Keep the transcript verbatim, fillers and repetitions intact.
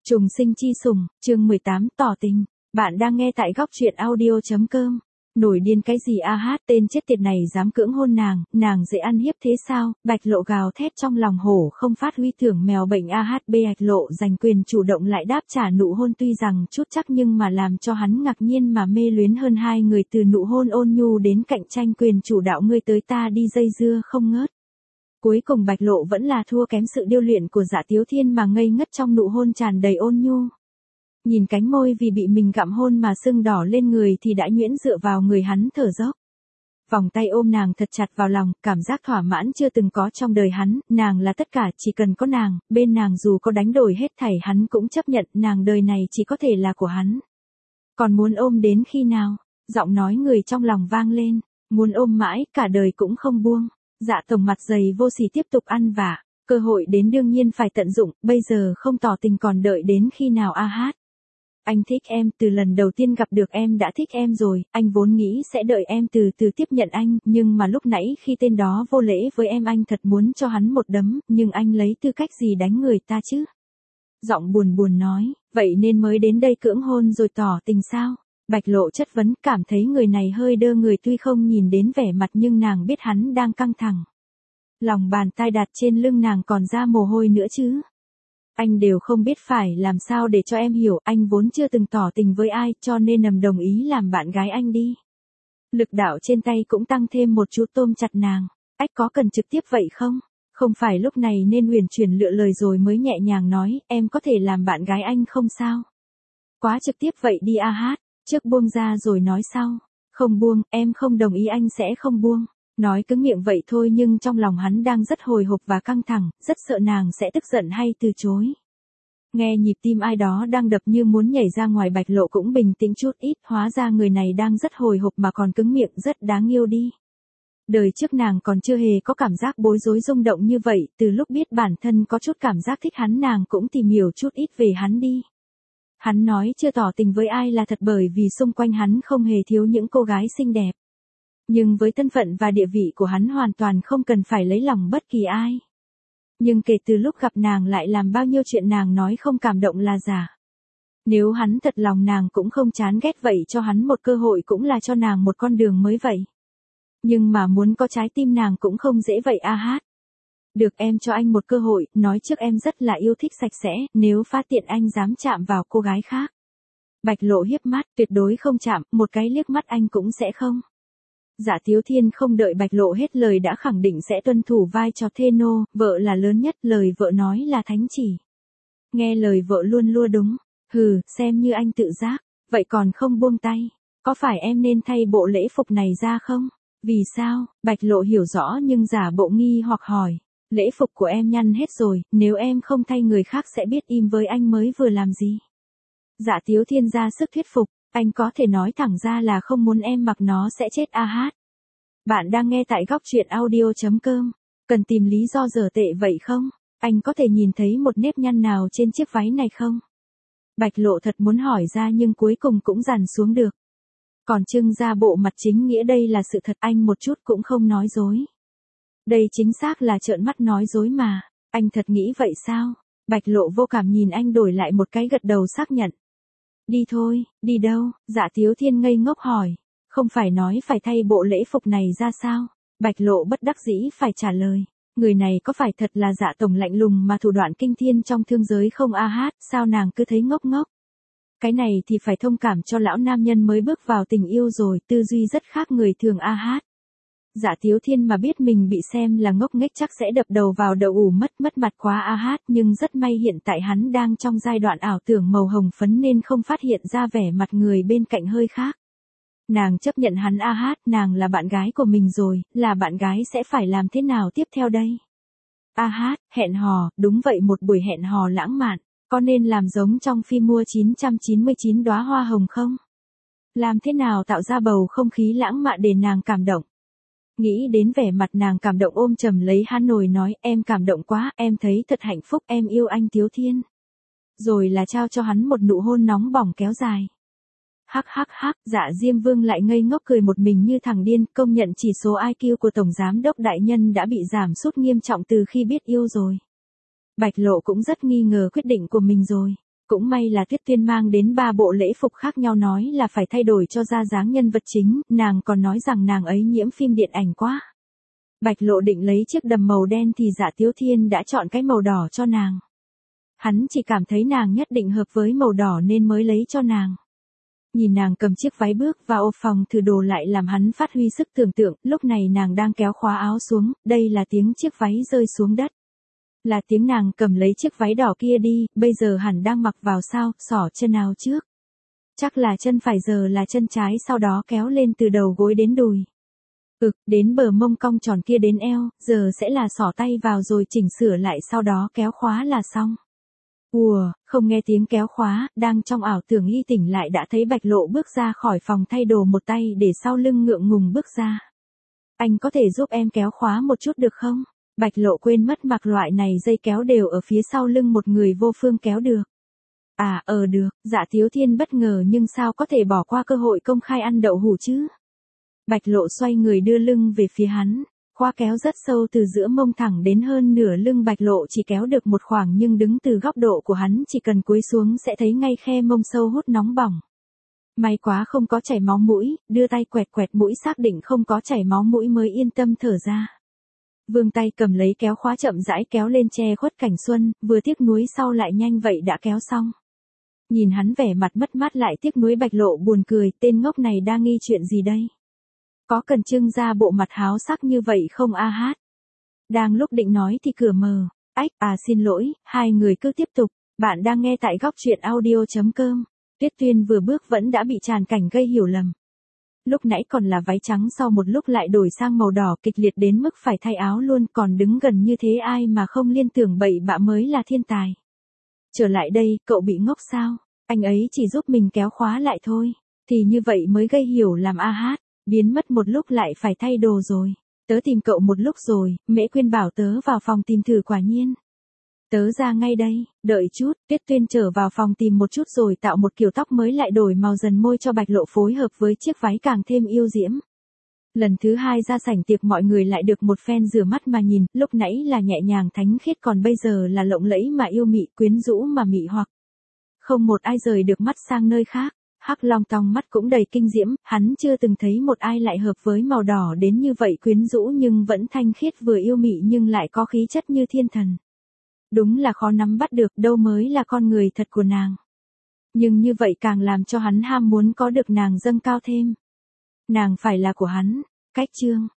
Trùng sinh chi sủng, chương mười tám, tỏ tình. Bạn đang nghe tại góc truyện audio.com. Nổi điên cái gì a hát, tên chết tiệt này dám cưỡng hôn nàng, nàng dễ ăn hiếp thế sao? Bạch Lộ gào thét trong lòng hổ không phát huy tưởng mèo bệnh a hát bê. Bạch Lộ giành quyền chủ động lại đáp trả nụ hôn, tuy rằng chút chắc nhưng mà làm cho hắn ngạc nhiên mà mê luyến hơn. Hai người từ nụ hôn ôn nhu đến cạnh tranh quyền chủ đạo, ngươi tới ta đi dây dưa không ngớt. Cuối cùng Bạch Lộ vẫn là thua kém sự điêu luyện của Dạ Tiếu Thiên mà ngây ngất trong nụ hôn tràn đầy ôn nhu. Nhìn cánh môi vì bị mình gặm hôn mà sưng đỏ lên người thì đã nhuyễn dựa vào người hắn thở dốc. Vòng tay ôm nàng thật chặt vào lòng, cảm giác thỏa mãn chưa từng có trong đời hắn, nàng là tất cả, chỉ cần có nàng, bên nàng dù có đánh đổi hết thảy hắn cũng chấp nhận, nàng đời này chỉ có thể là của hắn. Còn muốn ôm đến khi nào? Giọng nói người trong lòng vang lên, muốn ôm mãi, cả đời cũng không buông. Dạ Tổng mặt dày vô sỉ tiếp tục ăn vạ, cơ hội đến đương nhiên phải tận dụng, bây giờ không tỏ tình còn đợi đến khi nào a hát. Anh thích em, từ lần đầu tiên gặp được em đã thích em rồi, anh vốn nghĩ sẽ đợi em từ từ tiếp nhận anh, nhưng mà lúc nãy khi tên đó vô lễ với em anh thật muốn cho hắn một đấm, nhưng anh lấy tư cách gì đánh người ta chứ? Giọng buồn buồn nói, vậy nên mới đến đây cưỡng hôn rồi tỏ tình sao? Bạch Lộ chất vấn, cảm thấy người này hơi đơ người, tuy không nhìn đến vẻ mặt nhưng nàng biết hắn đang căng thẳng. Lòng bàn tay đặt trên lưng nàng còn ra mồ hôi nữa chứ. Anh đều không biết phải làm sao để cho em hiểu, anh vốn chưa từng tỏ tình với ai cho nên nằm đồng ý làm bạn gái anh đi. Lực đạo trên tay cũng tăng thêm một chút, tôm chặt nàng. Ách, có cần trực tiếp vậy không? Không phải lúc này nên huyền chuyển lựa lời rồi mới nhẹ nhàng nói, em có thể làm bạn gái anh không sao? Quá trực tiếp vậy đi a hát. Trước buông ra rồi nói sau. Không buông, em không đồng ý anh sẽ không buông. Nói cứng miệng vậy thôi nhưng trong lòng hắn đang rất hồi hộp và căng thẳng, rất sợ nàng sẽ tức giận hay từ chối. Nghe nhịp tim ai đó đang đập như muốn nhảy ra ngoài, Bạch Lộ cũng bình tĩnh chút ít, hóa ra người này đang rất hồi hộp mà còn cứng miệng, rất đáng yêu đi. Đời trước nàng còn chưa hề có cảm giác bối rối rung động như vậy, từ lúc biết bản thân có chút cảm giác thích hắn nàng cũng tìm hiểu chút ít về hắn đi. Hắn nói chưa tỏ tình với ai là thật bởi vì xung quanh hắn không hề thiếu những cô gái xinh đẹp. Nhưng với thân phận và địa vị của hắn hoàn toàn không cần phải lấy lòng bất kỳ ai. Nhưng kể từ lúc gặp nàng lại làm bao nhiêu chuyện nàng nói không cảm động là giả. Nếu hắn thật lòng nàng cũng không chán ghét, vậy cho hắn một cơ hội cũng là cho nàng một con đường mới vậy. Nhưng mà muốn có trái tim nàng cũng không dễ vậy a hát. Được, em cho anh một cơ hội, nói trước em rất là yêu thích sạch sẽ, nếu phát tiện anh dám chạm vào cô gái khác. Bạch Lộ hiếp mắt, tuyệt đối không chạm, một cái liếc mắt anh cũng sẽ không. Dạ Tiếu Thiên không đợi Bạch Lộ hết lời đã khẳng định sẽ tuân thủ vai trò thê nô, vợ là lớn nhất, lời vợ nói là thánh chỉ. Nghe lời vợ luôn lua đúng, hừ, xem như anh tự giác, vậy còn không buông tay, có phải em nên thay bộ lễ phục này ra không? Vì sao? Bạch Lộ hiểu rõ nhưng giả bộ nghi hoặc hỏi. Lễ phục của em nhăn hết rồi, nếu em không thay người khác sẽ biết im với anh mới vừa làm gì. Dạ Tiếu Thiên ra sức thuyết phục, anh có thể nói thẳng ra là không muốn em mặc nó sẽ chết a hát. Bạn đang nghe tại góc truyện audio.com, cần tìm lý do dở tệ vậy không? Anh có thể nhìn thấy một nếp nhăn nào trên chiếc váy này không? Bạch Lộ thật muốn hỏi ra nhưng cuối cùng cũng dằn xuống được. Còn trưng ra bộ mặt chính nghĩa đây là sự thật, anh một chút cũng không nói dối. Đây chính xác là trợn mắt nói dối mà, anh thật nghĩ vậy sao? Bạch Lộ vô cảm nhìn anh đổi lại một cái gật đầu xác nhận. Đi thôi, đi đâu? Dạ Tiếu Thiên ngây ngốc hỏi, không phải nói phải thay bộ lễ phục này ra sao? Bạch Lộ bất đắc dĩ phải trả lời, người này có phải thật là Dạ Tổng lạnh lùng mà thủ đoạn kinh thiên trong thương giới không a hát, sao nàng cứ thấy ngốc ngốc? Cái này thì phải thông cảm cho lão nam nhân mới bước vào tình yêu rồi, tư duy rất khác người thường a hát. Dạ Tiếu Thiên mà biết mình bị xem là ngốc nghếch chắc sẽ đập đầu vào đậu ủ mất mất mặt quá a hát, nhưng rất may hiện tại hắn đang trong giai đoạn ảo tưởng màu hồng phấn nên không phát hiện ra vẻ mặt người bên cạnh hơi khác. Nàng chấp nhận hắn a hát, nàng là bạn gái của mình rồi, là bạn gái sẽ phải làm thế nào tiếp theo đây? A hát, hẹn hò, đúng vậy, một buổi hẹn hò lãng mạn, có nên làm giống trong phim Mua chín trăm chín mươi chín đóa hoa hồng không? Làm thế nào tạo ra bầu không khí lãng mạn để nàng cảm động? Nghĩ đến vẻ mặt nàng cảm động ôm chầm lấy hắn nồi nói, em cảm động quá, em thấy thật hạnh phúc, em yêu anh Tiếu Thiên. Rồi là trao cho hắn một nụ hôn nóng bỏng kéo dài. Hắc hắc hắc, Dạ Diêm Vương lại ngây ngốc cười một mình như thằng điên, công nhận chỉ số i kiu của Tổng Giám Đốc Đại Nhân đã bị giảm sút nghiêm trọng từ khi biết yêu rồi. Bạch Lộ cũng rất nghi ngờ quyết định của mình rồi. Cũng may là Tuyết Tuyên mang đến ba bộ lễ phục khác nhau nói là phải thay đổi cho ra dáng nhân vật chính, nàng còn nói rằng nàng ấy nhiễm phim điện ảnh quá. Bạch Lộ định lấy chiếc đầm màu đen thì Dạ Tiếu Thiên đã chọn cái màu đỏ cho nàng. Hắn chỉ cảm thấy nàng nhất định hợp với màu đỏ nên mới lấy cho nàng. Nhìn nàng cầm chiếc váy bước vào phòng thử đồ lại làm hắn phát huy sức tưởng tượng, lúc này nàng đang kéo khóa áo xuống, đây là tiếng chiếc váy rơi xuống đất. Là tiếng nàng cầm lấy chiếc váy đỏ kia đi, bây giờ hẳn đang mặc vào sao, xỏ chân nào trước. Chắc là chân phải giờ là chân trái sau đó kéo lên từ đầu gối đến đùi. Ực, đến bờ mông cong tròn kia đến eo, giờ sẽ là xỏ tay vào rồi chỉnh sửa lại sau đó kéo khóa là xong. Ùa, không nghe tiếng kéo khóa, đang trong ảo tưởng y tỉnh lại đã thấy Bạch Lộ bước ra khỏi phòng thay đồ một tay để sau lưng ngượng ngùng bước ra. Anh có thể giúp em kéo khóa một chút được không? Bạch Lộ quên mất mặc loại này dây kéo đều ở phía sau lưng một người vô phương kéo được. À, ờ được, Dạ Tiếu Thiên bất ngờ nhưng sao có thể bỏ qua cơ hội công khai ăn đậu hũ chứ? Bạch Lộ xoay người đưa lưng về phía hắn. Khóa kéo rất sâu từ giữa mông thẳng đến hơn nửa lưng, Bạch Lộ chỉ kéo được một khoảng nhưng đứng từ góc độ của hắn chỉ cần cúi xuống sẽ thấy ngay khe mông sâu hút nóng bỏng. May quá không có chảy máu mũi, đưa tay quẹt quẹt mũi xác định không có chảy máu mũi mới yên tâm thở ra. Vương tay cầm lấy kéo khóa chậm rãi kéo lên che khuất cảnh xuân, vừa tiếc nuối sau lại nhanh vậy đã kéo xong. Nhìn hắn vẻ mặt mất mát lại tiếc nuối, Bạch Lộ buồn cười, tên ngốc này đang nghi chuyện gì đây? Có cần trưng ra bộ mặt háo sắc như vậy không a hát? Đang lúc định nói thì cửa mở. Ách, à xin lỗi, hai người cứ tiếp tục. Bạn đang nghe tại góc truyện audio.com. Tuyết Tuyên vừa bước vẫn đã bị tràn cảnh gây hiểu lầm. Lúc nãy còn là váy trắng sau một lúc lại đổi sang màu đỏ kịch liệt đến mức phải thay áo luôn, còn đứng gần như thế ai mà không liên tưởng bậy bạ mới là thiên tài. Trở lại đây, cậu bị ngốc sao? Anh ấy chỉ giúp mình kéo khóa lại thôi. Thì như vậy mới gây hiểu làm a hát. Biến mất một lúc lại phải thay đồ rồi. Tớ tìm cậu một lúc rồi, Mễ Quyên bảo tớ vào phòng tìm thử quả nhiên. Tớ ra ngay đây, đợi chút, Tuyết Tuyên trở vào phòng tìm một chút rồi tạo một kiểu tóc mới lại đổi màu dần môi cho Bạch Lộ phối hợp với chiếc váy càng thêm yêu diễm. Lần thứ hai ra sảnh tiệc mọi người lại được một phen rửa mắt mà nhìn, lúc nãy là nhẹ nhàng thánh khiết còn bây giờ là lộng lẫy mà yêu mị, quyến rũ mà mị hoặc. Không một ai rời được mắt sang nơi khác. Hắc Long Tong mắt cũng đầy kinh diễm, hắn chưa từng thấy một ai lại hợp với màu đỏ đến như vậy, quyến rũ nhưng vẫn thanh khiết, vừa yêu mị nhưng lại có khí chất như thiên thần. Đúng là khó nắm bắt được đâu mới là con người thật của nàng. Nhưng như vậy càng làm cho hắn ham muốn có được nàng dâng cao thêm. Nàng phải là của hắn. Cách chương